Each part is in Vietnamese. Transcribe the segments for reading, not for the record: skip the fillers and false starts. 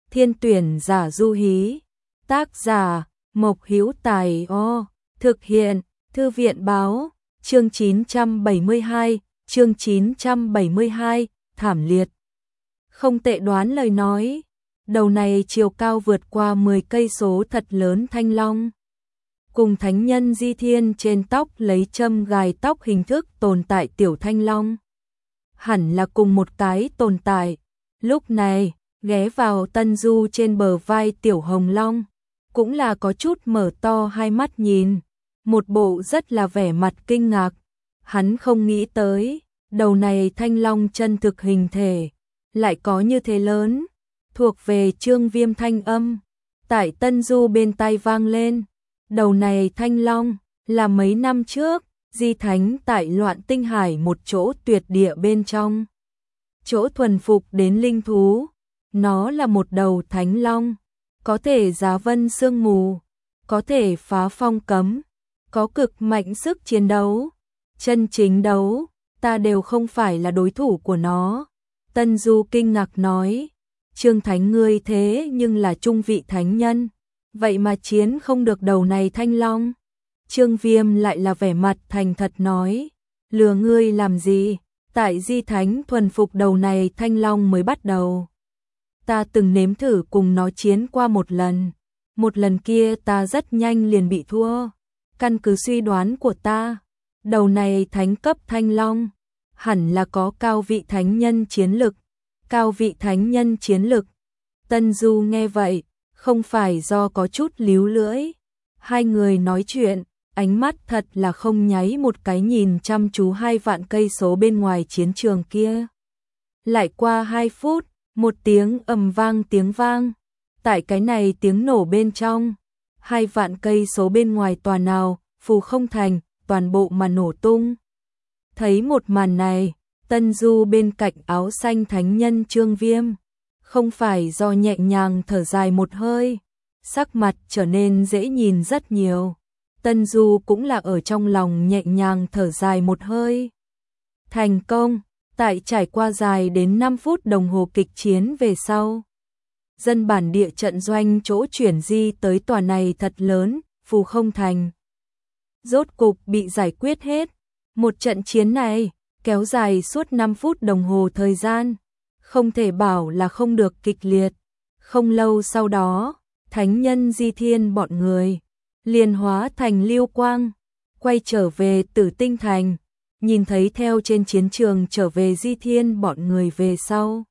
Thiên tuyển giả du hí. Tác giả Mộc Hữu Tài. Thực hiện Thư viện báo. Chương 972, thảm liệt. Không tệ đoán lời nói. Đầu này chiều cao vượt qua 10 cây số thật lớn thanh long. Cùng thánh nhân Di Thiên trên tóc lấy châm gài tóc hình thức tồn tại tiểu thanh long. Hẳn là cùng một cái tồn tại. Lúc này, ghé vào Tân Du trên bờ vai tiểu hồng long. Cũng là có chút mở to hai mắt nhìn. Một bộ rất là vẻ mặt kinh ngạc. Hắn không nghĩ tới, đầu này thanh long chân thực hình thể. Lại có như thế lớn. Thuộc về Trương Viêm thanh âm. Tại Tân Du bên tai vang lên. Đầu này thanh long là mấy năm trước, Di Thánh tại Loạn Tinh Hải một chỗ tuyệt địa bên trong. Chỗ thuần phục đến linh thú. Nó là một đầu thánh long. Có thể giá vân sương mù. Có thể phá phong cấm. Có cực mạnh sức chiến đấu. Chân chính đấu, ta đều không phải là đối thủ của nó. Tân Du kinh ngạc nói. Trương Thánh ngươi thế nhưng là trung vị thánh nhân. Vậy mà chiến không được đầu này thanh long. Trương Viêm lại là vẻ mặt thành thật nói. Lừa ngươi làm gì? Tại Di Thánh thuần phục đầu này thanh long mới bắt đầu. Ta từng nếm thử cùng nó chiến qua một lần. Một lần kia ta rất nhanh liền bị thua. Căn cứ suy đoán của ta, đầu này thánh cấp thanh long hẳn là có cao vị thánh nhân chiến lực. Cao vị thánh nhân chiến lực. Tân Du nghe vậy, không phải do có chút líu lưỡi. Hai người nói chuyện, ánh mắt thật là không nháy một cái nhìn chăm chú 2 vạn cây số bên ngoài chiến trường kia. Lại qua 2 phút, một tiếng ầm vang tiếng vang. Tại cái này tiếng nổ bên trong, 2 vạn cây số bên ngoài tòa nào, Phù Không Thành, toàn bộ mà nổ tung. Thấy một màn này, Tân Du bên cạnh áo xanh thánh nhân Trương Viêm, không phải do nhẹ nhàng thở dài một hơi, sắc mặt trở nên dễ nhìn rất nhiều. Tân Du cũng là ở trong lòng nhẹ nhàng thở dài một hơi. Thành công, tại trải qua dài đến 5 phút đồng hồ kịch chiến về sau. Dân bản địa trận doanh chỗ chuyển di tới tòa này thật lớn, Phù Không Thành. Rốt cục bị giải quyết hết. Một trận chiến này kéo dài suốt 5 phút đồng hồ thời gian, không thể bảo là không được kịch liệt. Không lâu sau đó, thánh nhân Di Thiên bọn người liền hóa thành lưu quang, quay trở về Tử Tinh Thành, nhìn thấy theo trên chiến trường trở về Di Thiên bọn người về sau.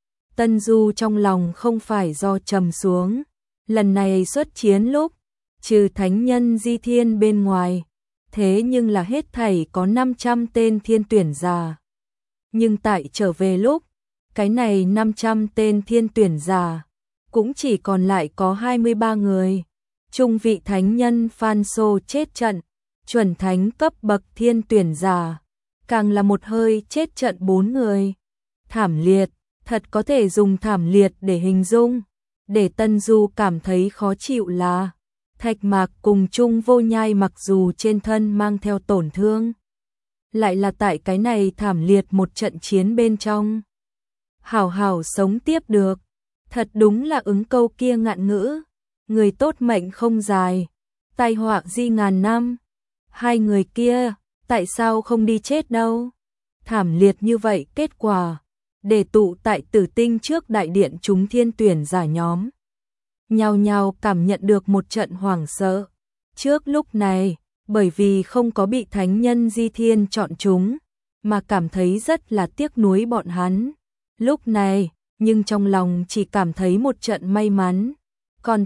Tân Du trong lòng không phải do trầm xuống, lần này xuất chiến lúc, trừ thánh nhân Di Thiên bên ngoài, thế nhưng là hết thảy có 500 tên thiên tuyển giả. Nhưng tại trở về lúc, cái này 500 tên thiên tuyển giả, cũng chỉ còn lại có 23 người. Trung vị thánh nhân Phan Sô chết trận, chuẩn thánh cấp bậc thiên tuyển giả, càng là một hơi chết trận 4 người. Thảm liệt, thật có thể dùng thảm liệt để hình dung. Để Tân Du cảm thấy khó chịu là Thạch Mạc cùng Trung Vô Nhai mặc dù trên thân mang theo tổn thương, lại là tại cái này thảm liệt một trận chiến bên trong hảo hảo sống tiếp được. Thật đúng là ứng câu kia ngạn ngữ, người tốt mệnh không dài, tai họa di ngàn năm. Hai người kia, tại sao không đi chết đâu? Thảm liệt như vậy kết quả, để tụ tại Tử Tinh trước đại điện chúng thiên tuyển giả nhóm nhao nhao cảm nhận được một trận hoảng sợ. Trước lúc này, bởi vì không có bị thánh nhân Di Thiên chọn chúng, mà cảm thấy rất là tiếc nuối bọn hắn. Lúc này, nhưng trong lòng chỉ cảm thấy một trận may mắn. Còn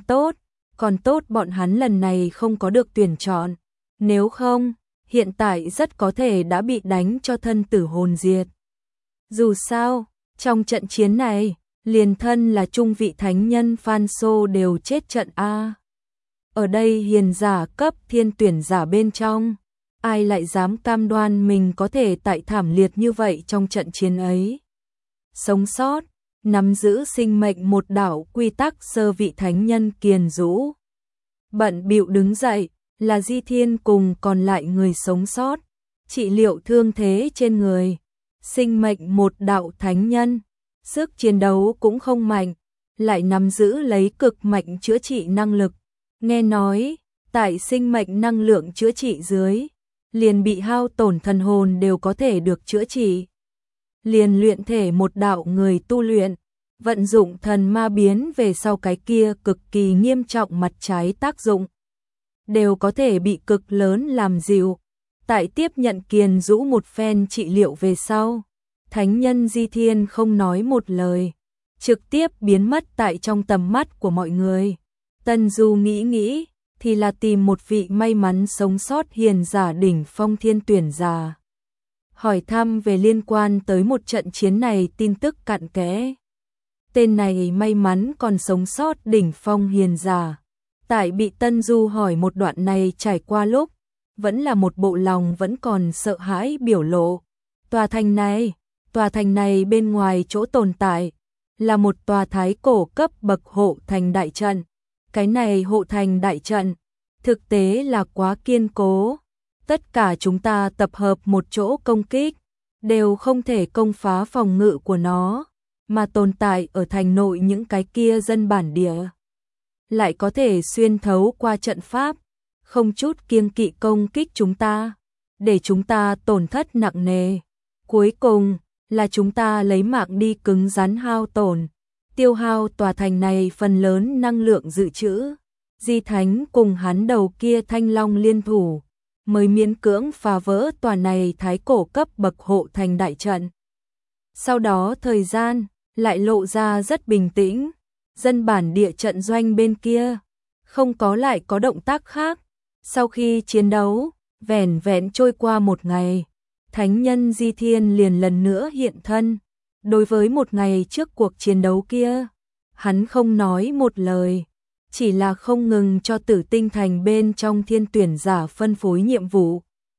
tốt bọn hắn lần này không có được tuyển chọn. Nếu không, hiện tại rất có thể đã bị đánh cho thân tử hồn diệt. Dù sao, trong trận chiến này, liền thân là trung vị thánh nhân Phan Sô đều chết trận A. Ở đây hiền giả cấp thiên tuyển giả bên trong, ai lại dám cam đoan mình có thể tại thảm liệt như vậy trong trận chiến ấy sống sót, nắm giữ sinh mệnh một đạo quy tắc sơ vị thánh nhân Kiền Dũ. Bận bịu đứng dậy, là Di Thiên cùng còn lại người sống sót, trị liệu thương thế trên người. Sinh mệnh một đạo thánh nhân, sức chiến đấu cũng không mạnh, lại nắm giữ lấy cực mạnh chữa trị năng lực. Nghe nói, tại sinh mệnh năng lượng chữa trị dưới, liền bị hao tổn thần hồn đều có thể được chữa trị. Liền luyện thể một đạo người tu luyện, vận dụng thần ma biến về sau cái kia cực kỳ nghiêm trọng mặt trái tác dụng, đều có thể bị cực lớn làm dịu. Tại tiếp nhận Kiền Dũ một phen trị liệu về sau, thánh nhân Di Thiên không nói một lời, trực tiếp biến mất tại trong tầm mắt của mọi người. Tân Du nghĩ thì là tìm một vị may mắn sống sót hiền giả đỉnh phong thiên tuyển giả, hỏi thăm về liên quan tới một trận chiến này tin tức cặn kẽ. Tên này may mắn còn sống sót đỉnh phong hiền giả, tại bị Tân Du hỏi một đoạn này trải qua lúc, vẫn là một bộ lòng vẫn còn sợ hãi biểu lộ. Tòa thành này bên ngoài chỗ tồn tại, là một tòa thái cổ cấp bậc hộ thành đại trận. Cái này hộ thành đại trận, thực tế là quá kiên cố. Tất cả chúng ta tập hợp một chỗ công kích, đều không thể công phá phòng ngự của nó, mà tồn tại ở thành nội những cái kia dân bản địa lại có thể xuyên thấu qua trận pháp, không chút kiêng kỵ công kích chúng ta, để chúng ta tổn thất nặng nề. Cuối cùng là chúng ta lấy mạng đi cứng rắn hao tổn, tiêu hao tòa thành này phần lớn năng lượng dự trữ. Di Thánh cùng hắn đầu kia Thanh Long liên thủ, mới miễn cưỡng phá vỡ tòa này thái cổ cấp bậc hộ thành đại trận. Sau đó thời gian lại lộ ra rất bình tĩnh, dân bản địa trận doanh bên kia không có lại có động tác khác. Sau khi chiến đấu vẻn vẹn trôi qua một ngày, thánh nhân Di Thiên liền lần nữa hiện thân. Đối với một ngày trước cuộc chiến đấu kia, hắn không nói một lời, chỉ là không ngừng cho Tử Tinh Thành bên trong thiên tuyển giả phân phối nhiệm vụ,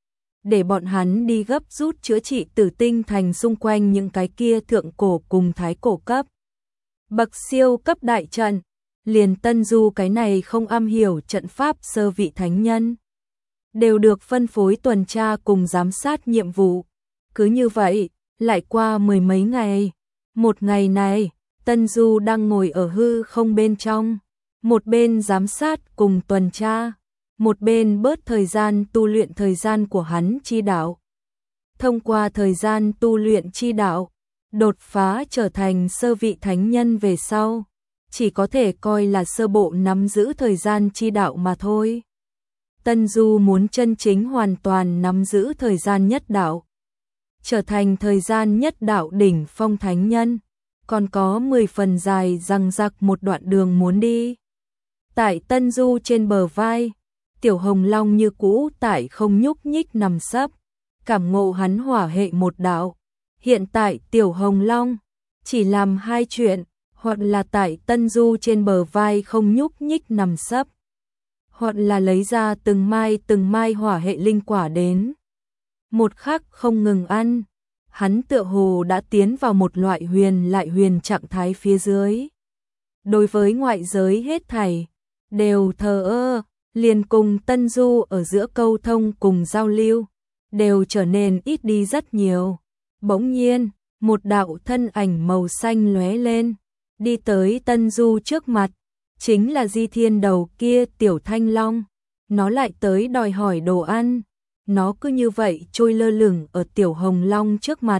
để bọn hắn đi gấp rút chữa trị Tử Tinh Thành xung quanh những cái kia thượng cổ cùng thái cổ cấp bậc siêu cấp đại trận. Liền Tân Du cái này không am hiểu trận pháp sơ vị thánh nhân, đều được phân phối tuần tra cùng giám sát nhiệm vụ. Cứ như vậy, lại qua mười mấy ngày. Một ngày này, Tân Du đang ngồi ở hư không bên trong, một bên giám sát cùng tuần tra, một bên bớt thời gian tu luyện thời gian của hắn chi đạo. Thông qua thời gian tu luyện chi đạo, đột phá trở thành sơ vị thánh nhân về sau, chỉ có thể coi là sơ bộ nắm giữ thời gian chi đạo mà thôi. Tân Du muốn chân chính hoàn toàn nắm giữ thời gian nhất đạo, trở thành thời gian nhất đạo đỉnh phong thánh nhân, còn có 10 phần dài răng rặc một đoạn đường muốn đi. Tại Tân Du trên bờ vai, Tiểu Hồng Long như cũ tại không nhúc nhích nằm sấp, cảm ngộ hắn hỏa hệ một đạo. Hiện tại Tiểu Hồng Long chỉ làm hai chuyện, hoặc là tại Tân Du trên bờ vai không nhúc nhích nằm sấp, hoặc là lấy ra từng mai hỏa hệ linh quả đến, một khắc không ngừng ăn. Hắn tựa hồ đã tiến vào một loại huyền lại huyền trạng thái phía dưới. Đối với ngoại giới hết thảy đều thờ ơ, liền cùng Tân Du ở giữa câu thông cùng giao lưu đều trở nên ít đi rất nhiều. Bỗng nhiên, một đạo thân ảnh màu xanh lóe lên, đi tới Tân Du trước mặt, chính là Di Thiên đầu kia tiểu Thanh Long. Nó lại tới đòi hỏi đồ ăn. Nó cứ như vậy trôi lơ lửng ở Tiểu Hồng Long trước mặt.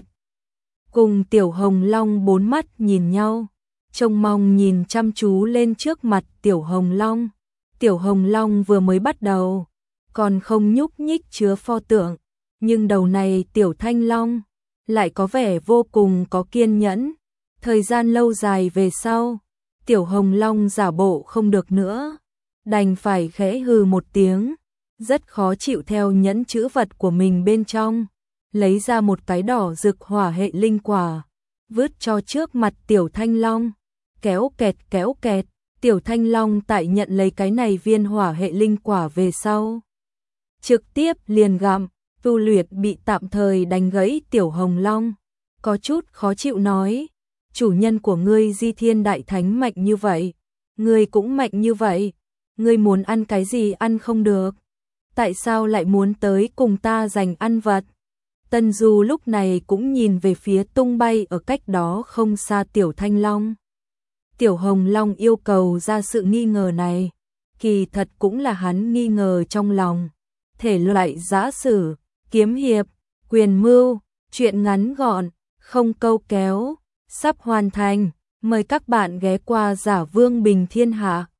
Cùng Tiểu Hồng Long bốn mắt nhìn nhau, trông mong nhìn chăm chú lên trước mặt Tiểu Hồng Long. Tiểu Hồng Long vừa mới bắt đầu, còn không nhúc nhích chứa pho tượng, nhưng đầu này Tiểu Thanh Long lại có vẻ vô cùng có kiên nhẫn. Thời gian lâu dài về sau, Tiểu Hồng Long giả bộ không được nữa, đành phải khẽ hừ một tiếng, rất khó chịu theo nhẫn chữ vật của mình bên trong, lấy ra một cái đỏ rực hỏa hệ linh quả, vứt cho trước mặt Tiểu Thanh Long. Kéo kẹt, Tiểu Thanh Long tại nhận lấy cái này viên hỏa hệ linh quả về sau, trực tiếp liền gặm. Tu luyện bị tạm thời đánh gãy Tiểu Hồng Long, có chút khó chịu nói, chủ nhân của ngươi Di Thiên Đại Thánh mạnh như vậy, ngươi cũng mạnh như vậy, ngươi muốn ăn cái gì ăn không được, tại sao lại muốn tới cùng ta giành ăn vật? Tân Du lúc này cũng nhìn về phía tung bay ở cách đó không xa Tiểu Thanh Long. Tiểu Hồng Long yêu cầu ra sự nghi ngờ này, kỳ thật cũng là hắn nghi ngờ trong lòng. Thể loại giã sử, kiếm hiệp, quyền mưu, truyện ngắn gọn, không câu kéo, sắp hoàn thành. Mời các bạn ghé qua Giả Vương Bình Thiên Hạ.